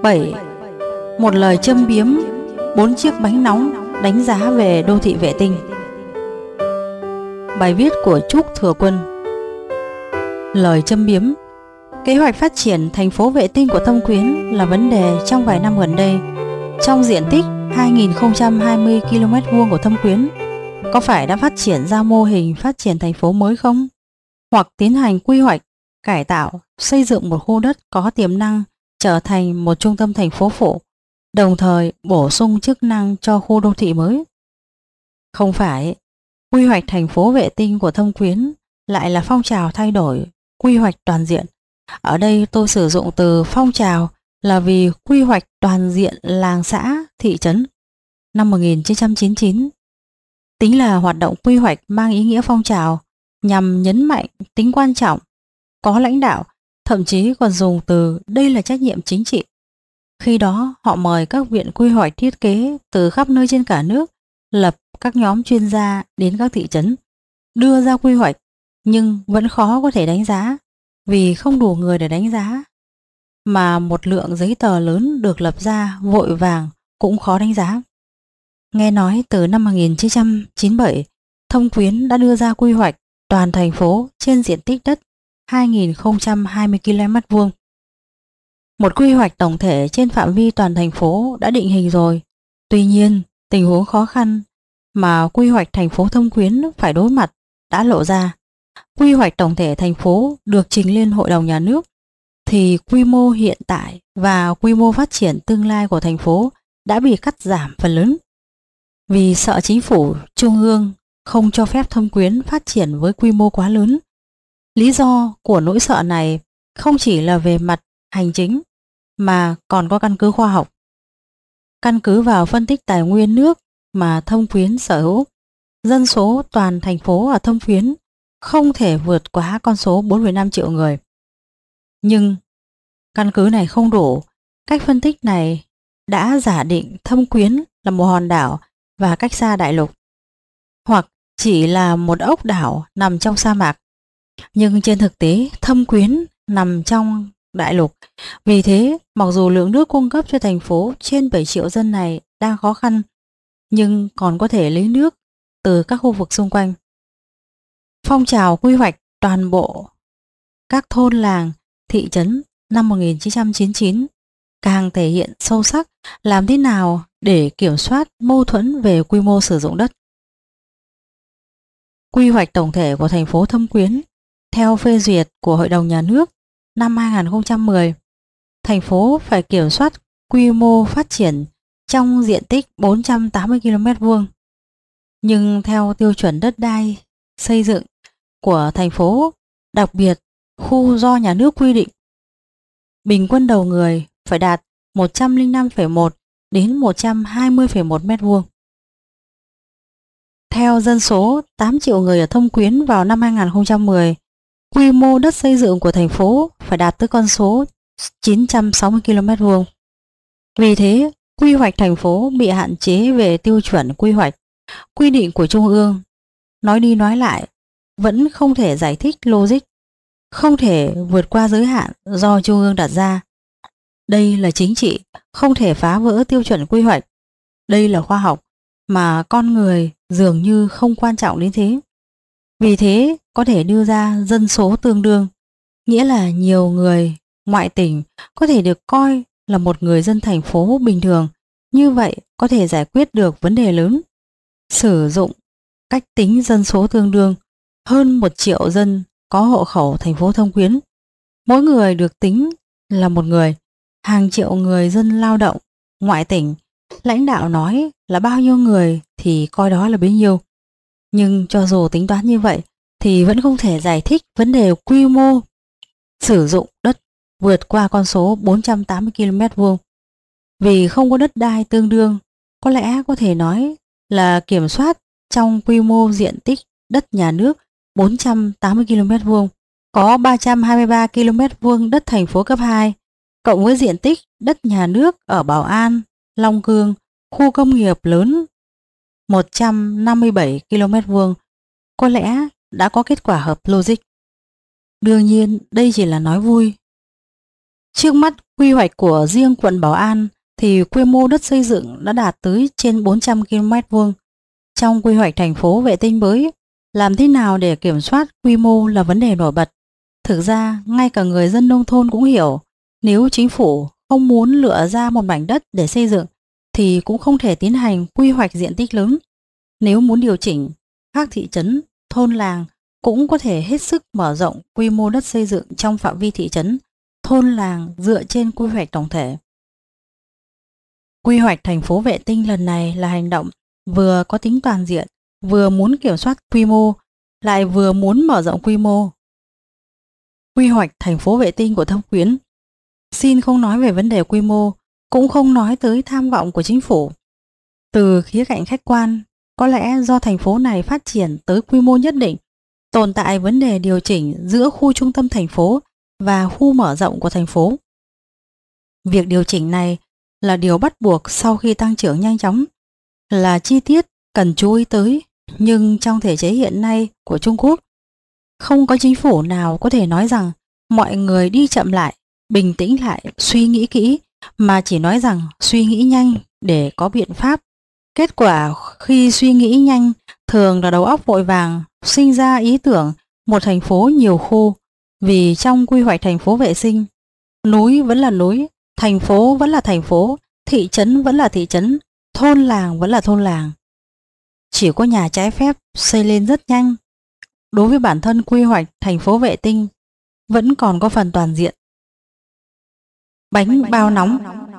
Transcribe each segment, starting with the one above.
7. Một lời châm biếm, 4 chiếc bánh nóng đánh giá về đô thị vệ tinh. Bài viết của Trúc Thừa Quân. Lời châm biếm. Kế hoạch phát triển thành phố vệ tinh của Thâm Quyến là vấn đề trong vài năm gần đây. Trong diện tích 2020 km² của Thâm Quyến, có phải đã phát triển ra mô hình phát triển thành phố mới không? Hoặc tiến hành quy hoạch, cải tạo, xây dựng một khu đất có tiềm năng trở thành một trung tâm thành phố phụ, đồng thời bổ sung chức năng cho khu đô thị mới? Không phải. Quy hoạch thành phố vệ tinh của Thâm Quyến lại là phong trào thay đổi quy hoạch toàn diện. Ở đây tôi sử dụng từ phong trào là vì quy hoạch toàn diện làng xã, thị trấn năm 1999 tính là hoạt động quy hoạch mang ý nghĩa phong trào, nhằm nhấn mạnh tính quan trọng, có lãnh đạo, thậm chí còn dùng từ đây là trách nhiệm chính trị. Khi đó họ mời các viện quy hoạch thiết kế từ khắp nơi trên cả nước, lập các nhóm chuyên gia đến các thị trấn, đưa ra quy hoạch, nhưng vẫn khó có thể đánh giá vì không đủ người để đánh giá, mà một lượng giấy tờ lớn được lập ra vội vàng cũng khó đánh giá. Nghe nói từ năm 1997, Thâm Quyến đã đưa ra quy hoạch toàn thành phố trên diện tích đất 2020 km². Một quy hoạch tổng thể trên phạm vi toàn thành phố đã định hình rồi. Tuy nhiên, tình huống khó khăn mà quy hoạch thành phố Thâm Quyến phải đối mặt đã lộ ra. Quy hoạch tổng thể thành phố được trình lên Hội đồng Nhà nước thì quy mô hiện tại và quy mô phát triển tương lai của thành phố đã bị cắt giảm phần lớn. Vì sợ chính phủ trung ương không cho phép Thâm Quyến phát triển với quy mô quá lớn. Lý do của nỗi sợ này không chỉ là về mặt hành chính mà còn có căn cứ khoa học. Căn cứ vào phân tích tài nguyên nước mà Thâm Quyến sở hữu, dân số toàn thành phố ở Thâm Quyến không thể vượt quá con số 4,5 triệu người. Nhưng căn cứ này không đủ. Cách phân tích này đã giả định Thâm Quyến là một hòn đảo và cách xa đại lục, hoặc chỉ là một ốc đảo nằm trong sa mạc. Nhưng trên thực tế Thâm Quyến nằm trong đại lục. Vì thế, mặc dù lượng nước cung cấp cho thành phố trên 7 triệu dân này đang khó khăn, nhưng còn có thể lấy nước từ các khu vực xung quanh. Phong trào quy hoạch toàn bộ các thôn làng, thị trấn năm 1999 càng thể hiện sâu sắc làm thế nào để kiểm soát mâu thuẫn về quy mô sử dụng đất. Quy hoạch tổng thể của thành phố Thâm Quyến theo phê duyệt của Hội đồng Nhà nước năm 2010, thành phố phải kiểm soát quy mô phát triển trong diện tích 480 km². Nhưng theo tiêu chuẩn đất đai xây dựng của thành phố, đặc biệt khu do nhà nước quy định, bình quân đầu người phải đạt 105,1 đến 120,1 m². Theo dân số 8 triệu người ở Thâm Quyến vào năm 2010, quy mô đất xây dựng của thành phố phải đạt tới con số 960 km². Vì thế, quy hoạch thành phố bị hạn chế về tiêu chuẩn quy hoạch, quy định của Trung ương. Nói đi nói lại, vẫn không thể giải thích logic, không thể vượt qua giới hạn do Trung ương đặt ra. Đây là chính trị, không thể phá vỡ tiêu chuẩn quy hoạch. Đây là khoa học, mà con người dường như không quan trọng đến thế. Vì thế, có thể đưa ra dân số tương đương, nghĩa là nhiều người ngoại tỉnh có thể được coi là một người dân thành phố bình thường. Như vậy có thể giải quyết được vấn đề lớn. Sử dụng cách tính dân số tương đương, hơn 1 triệu dân có hộ khẩu thành phố Thâm Quyến. Mỗi người được tính là một người, hàng triệu người dân lao động ngoại tỉnh. Lãnh đạo nói là bao nhiêu người thì coi đó là bấy nhiêu. Nhưng cho dù tính toán như vậy thì vẫn không thể giải thích vấn đề quy mô sử dụng đất vượt qua con số 480 km². Vì không có đất đai tương đương, có lẽ có thể nói là kiểm soát trong quy mô diện tích đất nhà nước 480 km², có 323 km² đất thành phố cấp 2, cộng với diện tích đất nhà nước ở Bảo An, Long Cương, khu công nghiệp lớn 157 km², có lẽ đã có kết quả hợp logic. Đương nhiên đây chỉ là nói vui. Trước mắt quy hoạch của riêng quận Bảo An thì quy mô đất xây dựng đã đạt tới trên 400 km². Trong quy hoạch thành phố vệ tinh mới, làm thế nào để kiểm soát quy mô là vấn đề nổi bật. Thực ra, ngay cả người dân nông thôn cũng hiểu, nếu chính phủ không muốn lựa ra một mảnh đất để xây dựng thì cũng không thể tiến hành quy hoạch diện tích lớn. Nếu muốn điều chỉnh, các thị trấn, thôn làng cũng có thể hết sức mở rộng quy mô đất xây dựng trong phạm vi thị trấn, thôn làng dựa trên quy hoạch tổng thể. Quy hoạch thành phố vệ tinh lần này là hành động vừa có tính toàn diện, vừa muốn kiểm soát quy mô, lại vừa muốn mở rộng quy mô. Quy hoạch thành phố vệ tinh của Thâm Quyến xin không nói về vấn đề quy mô, cũng không nói tới tham vọng của chính phủ. Từ khía cạnh khách quan, có lẽ do thành phố này phát triển tới quy mô nhất định, tồn tại vấn đề điều chỉnh giữa khu trung tâm thành phố và khu mở rộng của thành phố. Việc điều chỉnh này là điều bắt buộc sau khi tăng trưởng nhanh chóng, là chi tiết cần chú ý tới, nhưng trong thể chế hiện nay của Trung Quốc, không có chính phủ nào có thể nói rằng mọi người đi chậm lại, bình tĩnh lại, suy nghĩ kỹ, mà chỉ nói rằng suy nghĩ nhanh để có biện pháp. Kết quả khi suy nghĩ nhanh thường là đầu óc vội vàng, sinh ra ý tưởng một thành phố nhiều khu, vì trong quy hoạch thành phố vệ sinh, núi vẫn là núi, thành phố vẫn là thành phố, thị trấn vẫn là thị trấn, thôn làng vẫn là thôn làng. Chỉ có nhà trái phép xây lên rất nhanh. Đối với bản thân quy hoạch thành phố vệ tinh vẫn còn có phần toàn diện. Bánh bao nóng.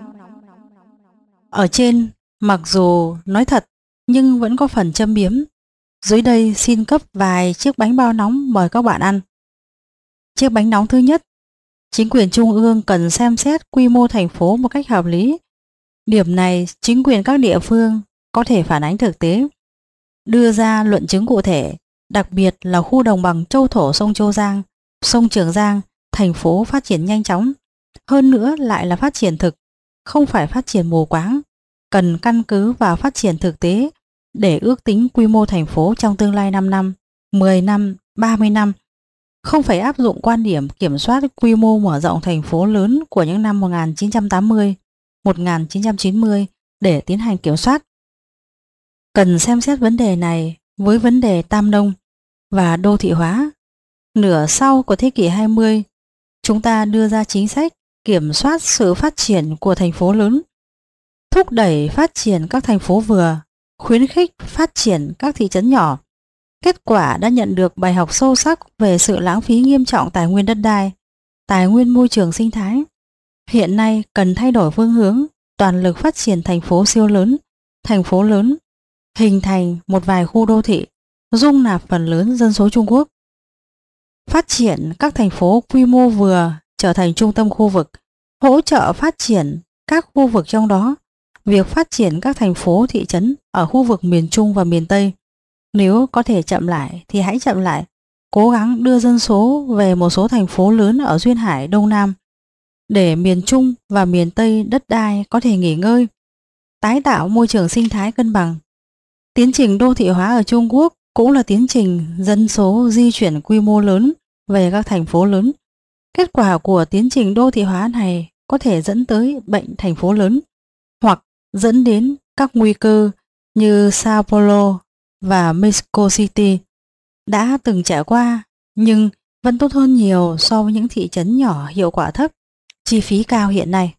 Ở trên mặc dù nói thật nhưng vẫn có phần châm biếm. Dưới đây xin cấp vài chiếc bánh bao nóng mời các bạn ăn. Chiếc bánh nóng thứ nhất, chính quyền trung ương cần xem xét quy mô thành phố một cách hợp lý. Điểm này chính quyền các địa phương có thể phản ánh thực tế, đưa ra luận chứng cụ thể, đặc biệt là khu đồng bằng châu thổ sông Châu Giang, sông Trường Giang, thành phố phát triển nhanh chóng. Hơn nữa lại là phát triển thực, không phải phát triển mù quáng, cần căn cứ vào phát triển thực tế để ước tính quy mô thành phố trong tương lai 5 năm, 10 năm, 30 năm. Không phải áp dụng quan điểm kiểm soát quy mô mở rộng thành phố lớn của những năm 1980, 1990 để tiến hành kiểm soát. Cần xem xét vấn đề này với vấn đề Tam Nông và đô thị hóa. Nửa sau của thế kỷ 20, chúng ta đưa ra chính sách kiểm soát sự phát triển của thành phố lớn, thúc đẩy phát triển các thành phố vừa, khuyến khích phát triển các thị trấn nhỏ. Kết quả đã nhận được bài học sâu sắc về sự lãng phí nghiêm trọng tài nguyên đất đai, tài nguyên môi trường sinh thái. Hiện nay cần thay đổi phương hướng, toàn lực phát triển thành phố lớn, hình thành một vài khu đô thị, dung nạp phần lớn dân số Trung Quốc. Phát triển các thành phố quy mô vừa trở thành trung tâm khu vực, hỗ trợ phát triển các khu vực trong đó. Việc phát triển các thành phố thị trấn ở khu vực miền Trung và miền Tây, nếu có thể chậm lại thì hãy chậm lại, cố gắng đưa dân số về một số thành phố lớn ở duyên hải Đông Nam, để miền Trung và miền Tây đất đai có thể nghỉ ngơi, tái tạo môi trường sinh thái cân bằng. Tiến trình đô thị hóa ở Trung Quốc cũng là tiến trình dân số di chuyển quy mô lớn về các thành phố lớn. Kết quả của tiến trình đô thị hóa này có thể dẫn tới bệnh thành phố lớn, hoặc dẫn đến các nguy cơ như Sao Paulo và Mexico City đã từng trải qua, nhưng vẫn tốt hơn nhiều so với những thị trấn nhỏ hiệu quả thấp, chi phí cao hiện nay.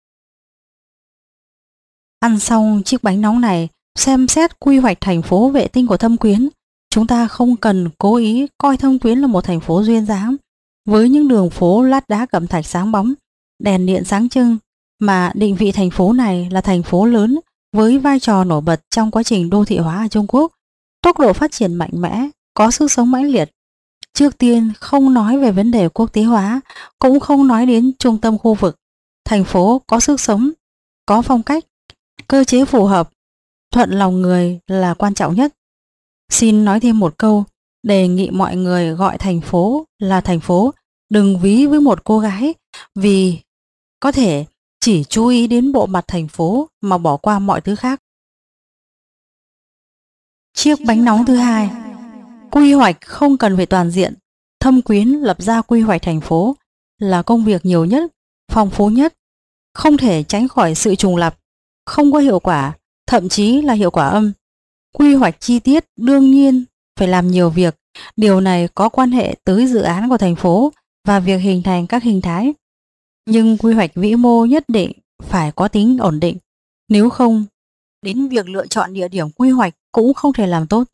Ăn xong chiếc bánh nóng này, xem xét quy hoạch thành phố vệ tinh của Thâm Quyến, chúng ta không cần cố ý coi Thâm Quyến là một thành phố duyên dáng với những đường phố lát đá cẩm thạch sáng bóng, đèn điện sáng trưng, mà định vị thành phố này là thành phố lớn với vai trò nổi bật trong quá trình đô thị hóa ở Trung Quốc. Tốc độ phát triển mạnh mẽ, có sức sống mãnh liệt. Trước tiên không nói về vấn đề quốc tế hóa, cũng không nói đến trung tâm khu vực. Thành phố có sức sống, có phong cách, cơ chế phù hợp, thuận lòng người là quan trọng nhất. Xin nói thêm một câu, đề nghị mọi người gọi thành phố là thành phố, đừng ví với một cô gái, vì có thể chỉ chú ý đến bộ mặt thành phố mà bỏ qua mọi thứ khác. Chiếc bánh nóng thứ hai, quy hoạch không cần phải toàn diện. Thâm Quyến lập ra quy hoạch thành phố là công việc nhiều nhất phong phú nhất, không thể tránh khỏi sự trùng lặp, không có hiệu quả, thậm chí là hiệu quả âm. Quy hoạch chi tiết đương nhiên phải làm nhiều việc, điều này có quan hệ tới dự án của thành phố và việc hình thành các hình thái. Nhưng quy hoạch vĩ mô nhất định phải có tính ổn định, nếu không, đến việc lựa chọn địa điểm quy hoạch cũng không thể làm tốt.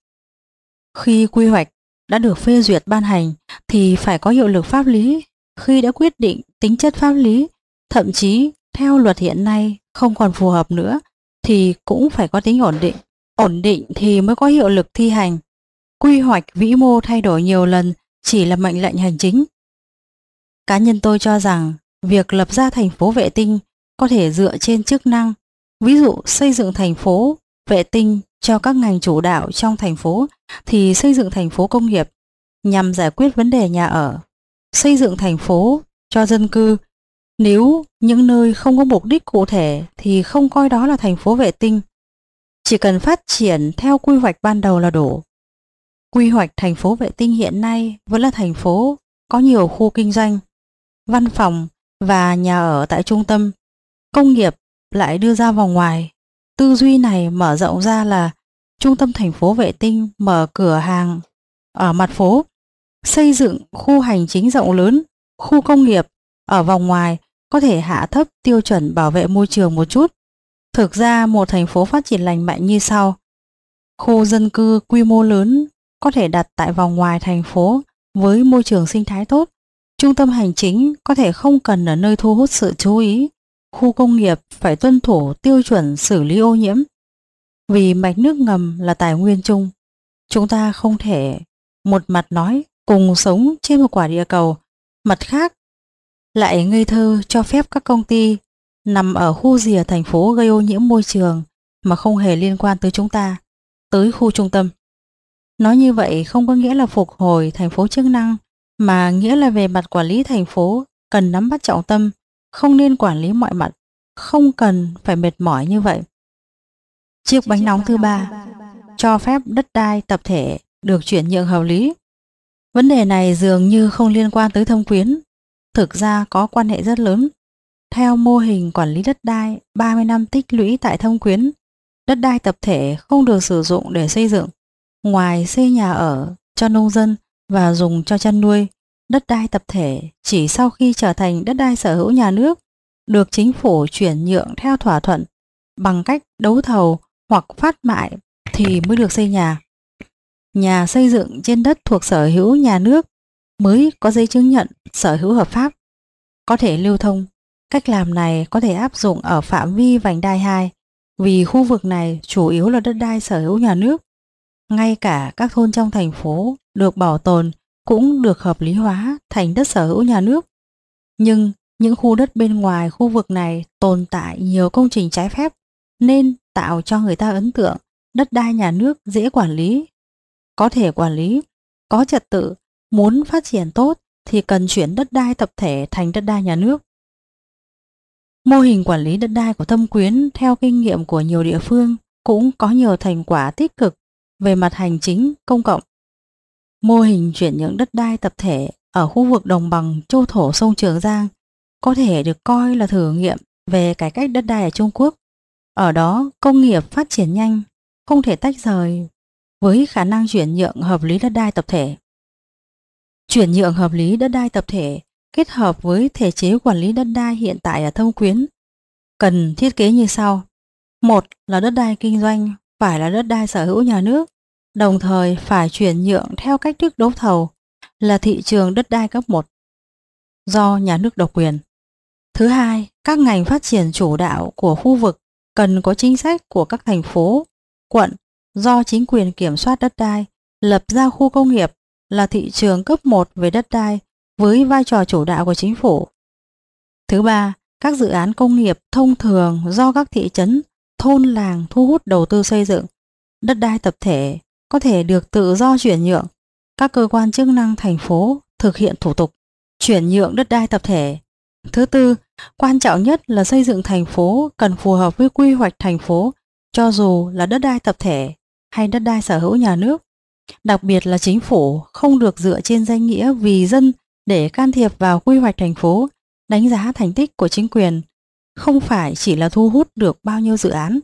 Khi quy hoạch đã được phê duyệt ban hành thì phải có hiệu lực pháp lý, khi đã quyết định tính chất pháp lý, thậm chí theo luật hiện nay không còn phù hợp nữa thì cũng phải có tính ổn định. Ổn định thì mới có hiệu lực thi hành. Quy hoạch vĩ mô thay đổi nhiều lần chỉ là mệnh lệnh hành chính. Cá nhân tôi cho rằng việc lập ra thành phố vệ tinh có thể dựa trên chức năng, ví dụ xây dựng thành phố vệ tinh cho các ngành chủ đạo trong thành phố thì xây dựng thành phố công nghiệp nhằm giải quyết vấn đề nhà ở, xây dựng thành phố cho dân cư. Nếu những nơi không có mục đích cụ thể thì không coi đó là thành phố vệ tinh. Chỉ cần phát triển theo quy hoạch ban đầu là đủ. Quy hoạch thành phố vệ tinh hiện nay vẫn là thành phố có nhiều khu kinh doanh, văn phòng và nhà ở tại trung tâm, công nghiệp lại đưa ra vòng ngoài. Tư duy này mở rộng ra là trung tâm thành phố vệ tinh mở cửa hàng ở mặt phố, xây dựng khu hành chính rộng lớn, khu công nghiệp ở vòng ngoài có thể hạ thấp tiêu chuẩn bảo vệ môi trường một chút. Thực ra một thành phố phát triển lành mạnh như sau. Khu dân cư quy mô lớn có thể đặt tại vòng ngoài thành phố với môi trường sinh thái tốt. Trung tâm hành chính có thể không cần ở nơi thu hút sự chú ý. Khu công nghiệp phải tuân thủ tiêu chuẩn xử lý ô nhiễm. Vì mạch nước ngầm là tài nguyên chung, chúng ta không thể một mặt nói cùng sống trên một quả địa cầu, mặt khác lại ngây thơ cho phép các công ty nằm ở khu rìa thành phố gây ô nhiễm môi trường mà không hề liên quan tới chúng ta, tới khu trung tâm. Nói như vậy không có nghĩa là phục hồi thành phố chức năng, mà nghĩa là về mặt quản lý thành phố cần nắm bắt trọng tâm, không nên quản lý mọi mặt, không cần phải mệt mỏi như vậy. Chiếc bánh nóng thứ ba, cho phép đất đai tập thể được chuyển nhượng hợp lý. Vấn đề này dường như không liên quan tới Thâm Quyến, thực ra có quan hệ rất lớn. Theo mô hình quản lý đất đai 30 năm tích lũy tại Thâm Quyến, đất đai tập thể không được sử dụng để xây dựng. Ngoài xây nhà ở cho nông dân và dùng cho chăn nuôi, đất đai tập thể chỉ sau khi trở thành đất đai sở hữu nhà nước được chính phủ chuyển nhượng theo thỏa thuận bằng cách đấu thầu hoặc phát mại thì mới được xây nhà. Nhà xây dựng trên đất thuộc sở hữu nhà nước mới có giấy chứng nhận sở hữu hợp pháp, có thể lưu thông. Cách làm này có thể áp dụng ở phạm vi vành đai 2 vì khu vực này chủ yếu là đất đai sở hữu nhà nước. Ngay cả các thôn trong thành phố được bảo tồn cũng được hợp lý hóa thành đất sở hữu nhà nước. Nhưng những khu đất bên ngoài khu vực này tồn tại nhiều công trình trái phép nên tạo cho người ta ấn tượng đất đai nhà nước dễ quản lý, có thể quản lý, có trật tự. Muốn phát triển tốt thì cần chuyển đất đai tập thể thành đất đai nhà nước. Mô hình quản lý đất đai của Thâm Quyến theo kinh nghiệm của nhiều địa phương cũng có nhiều thành quả tích cực về mặt hành chính công cộng. Mô hình chuyển nhượng đất đai tập thể ở khu vực đồng bằng châu thổ sông Trường Giang có thể được coi là thử nghiệm về cải cách đất đai ở Trung Quốc. Ở đó công nghiệp phát triển nhanh, không thể tách rời với khả năng chuyển nhượng hợp lý đất đai tập thể. Chuyển nhượng hợp lý đất đai tập thể kết hợp với thể chế quản lý đất đai hiện tại ở Thâm Quyến cần thiết kế như sau. Một là đất đai kinh doanh phải là đất đai sở hữu nhà nước, đồng thời phải chuyển nhượng theo cách thức đấu thầu là thị trường đất đai cấp 1 do nhà nước độc quyền. Thứ hai, các ngành phát triển chủ đạo của khu vực cần có chính sách của các thành phố, quận do chính quyền kiểm soát đất đai, lập ra khu công nghiệp là thị trường cấp 1 về đất đai với vai trò chủ đạo của chính phủ. Thứ ba, các dự án công nghiệp thông thường do các thị trấn, thôn làng thu hút đầu tư xây dựng. Đất đai tập thể có thể được tự do chuyển nhượng. Các cơ quan chức năng thành phố thực hiện thủ tục chuyển nhượng đất đai tập thể. Thứ tư, quan trọng nhất là xây dựng thành phố cần phù hợp với quy hoạch thành phố, cho dù là đất đai tập thể hay đất đai sở hữu nhà nước. Đặc biệt là chính phủ không được dựa trên danh nghĩa vì dân để can thiệp vào quy hoạch thành phố, đánh giá thành tích của chính quyền không phải chỉ là thu hút được bao nhiêu dự án,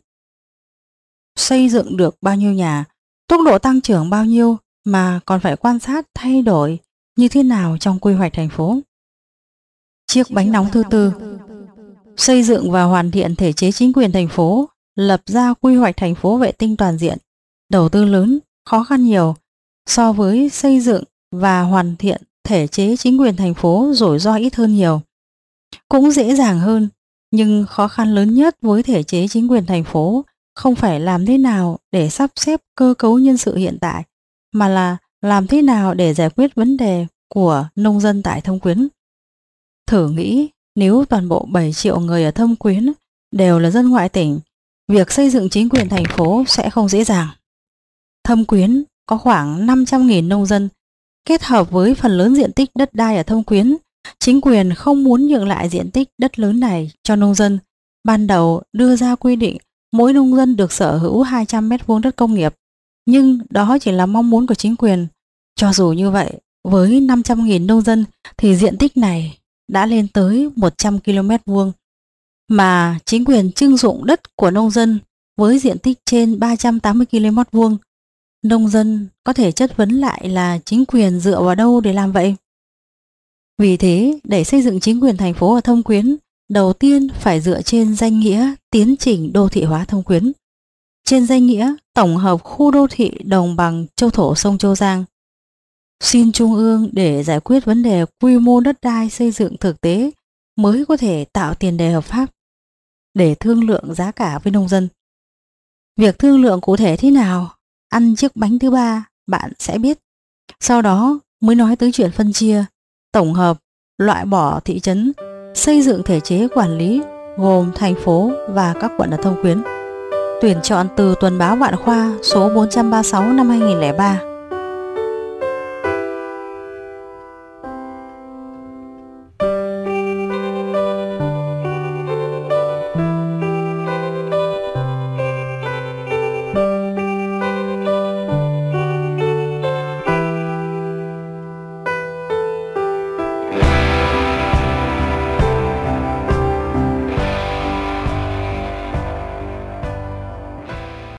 xây dựng được bao nhiêu nhà, tốc độ tăng trưởng bao nhiêu, mà còn phải quan sát thay đổi như thế nào trong quy hoạch thành phố. Chiếc bánh nóng thứ tư, xây dựng và hoàn thiện thể chế chính quyền thành phố, lập ra quy hoạch thành phố vệ tinh toàn diện, đầu tư lớn, khó khăn nhiều. So với xây dựng và hoàn thiện thể chế chính quyền thành phố, rủi ro ít hơn nhiều. Cũng dễ dàng hơn, nhưng khó khăn lớn nhất với thể chế chính quyền thành phố không phải làm thế nào để sắp xếp cơ cấu nhân sự hiện tại, mà là làm thế nào để giải quyết vấn đề của nông dân tại Thâm Quyến. Thử nghĩ nếu toàn bộ 7 triệu người ở Thâm Quyến đều là dân ngoại tỉnh, việc xây dựng chính quyền thành phố sẽ không dễ dàng. Thâm Quyến có khoảng 500.000 nông dân, kết hợp với phần lớn diện tích đất đai ở Thâm Quyến, chính quyền không muốn nhượng lại diện tích đất lớn này cho nông dân. Ban đầu đưa ra quy định mỗi nông dân được sở hữu 200 m² đất công nghiệp, nhưng đó chỉ là mong muốn của chính quyền. Cho dù như vậy, với 500.000 nông dân thì diện tích này đã lên tới 100 km², mà chính quyền trưng dụng đất của nông dân với diện tích trên 380 km². Nông dân có thể chất vấn lại là chính quyền dựa vào đâu để làm vậy? Vì thế, để xây dựng chính quyền thành phố ở Thâm Quyến, đầu tiên phải dựa trên danh nghĩa tiến trình đô thị hóa Thâm Quyến, trên danh nghĩa tổng hợp khu đô thị đồng bằng châu thổ sông Châu Giang. Xin Trung ương để giải quyết vấn đề quy mô đất đai xây dựng thực tế mới có thể tạo tiền đề hợp pháp để thương lượng giá cả với nông dân. Việc thương lượng cụ thể thế nào, ăn chiếc bánh thứ ba bạn sẽ biết. Sau đó mới nói tới chuyện phân chia, tổng hợp, loại bỏ thị trấn, xây dựng thể chế quản lý gồm thành phố và các quận ở Thâm Quyến. Tuyển chọn từ Tuần báo Vạn Khoa số 436 năm 2003.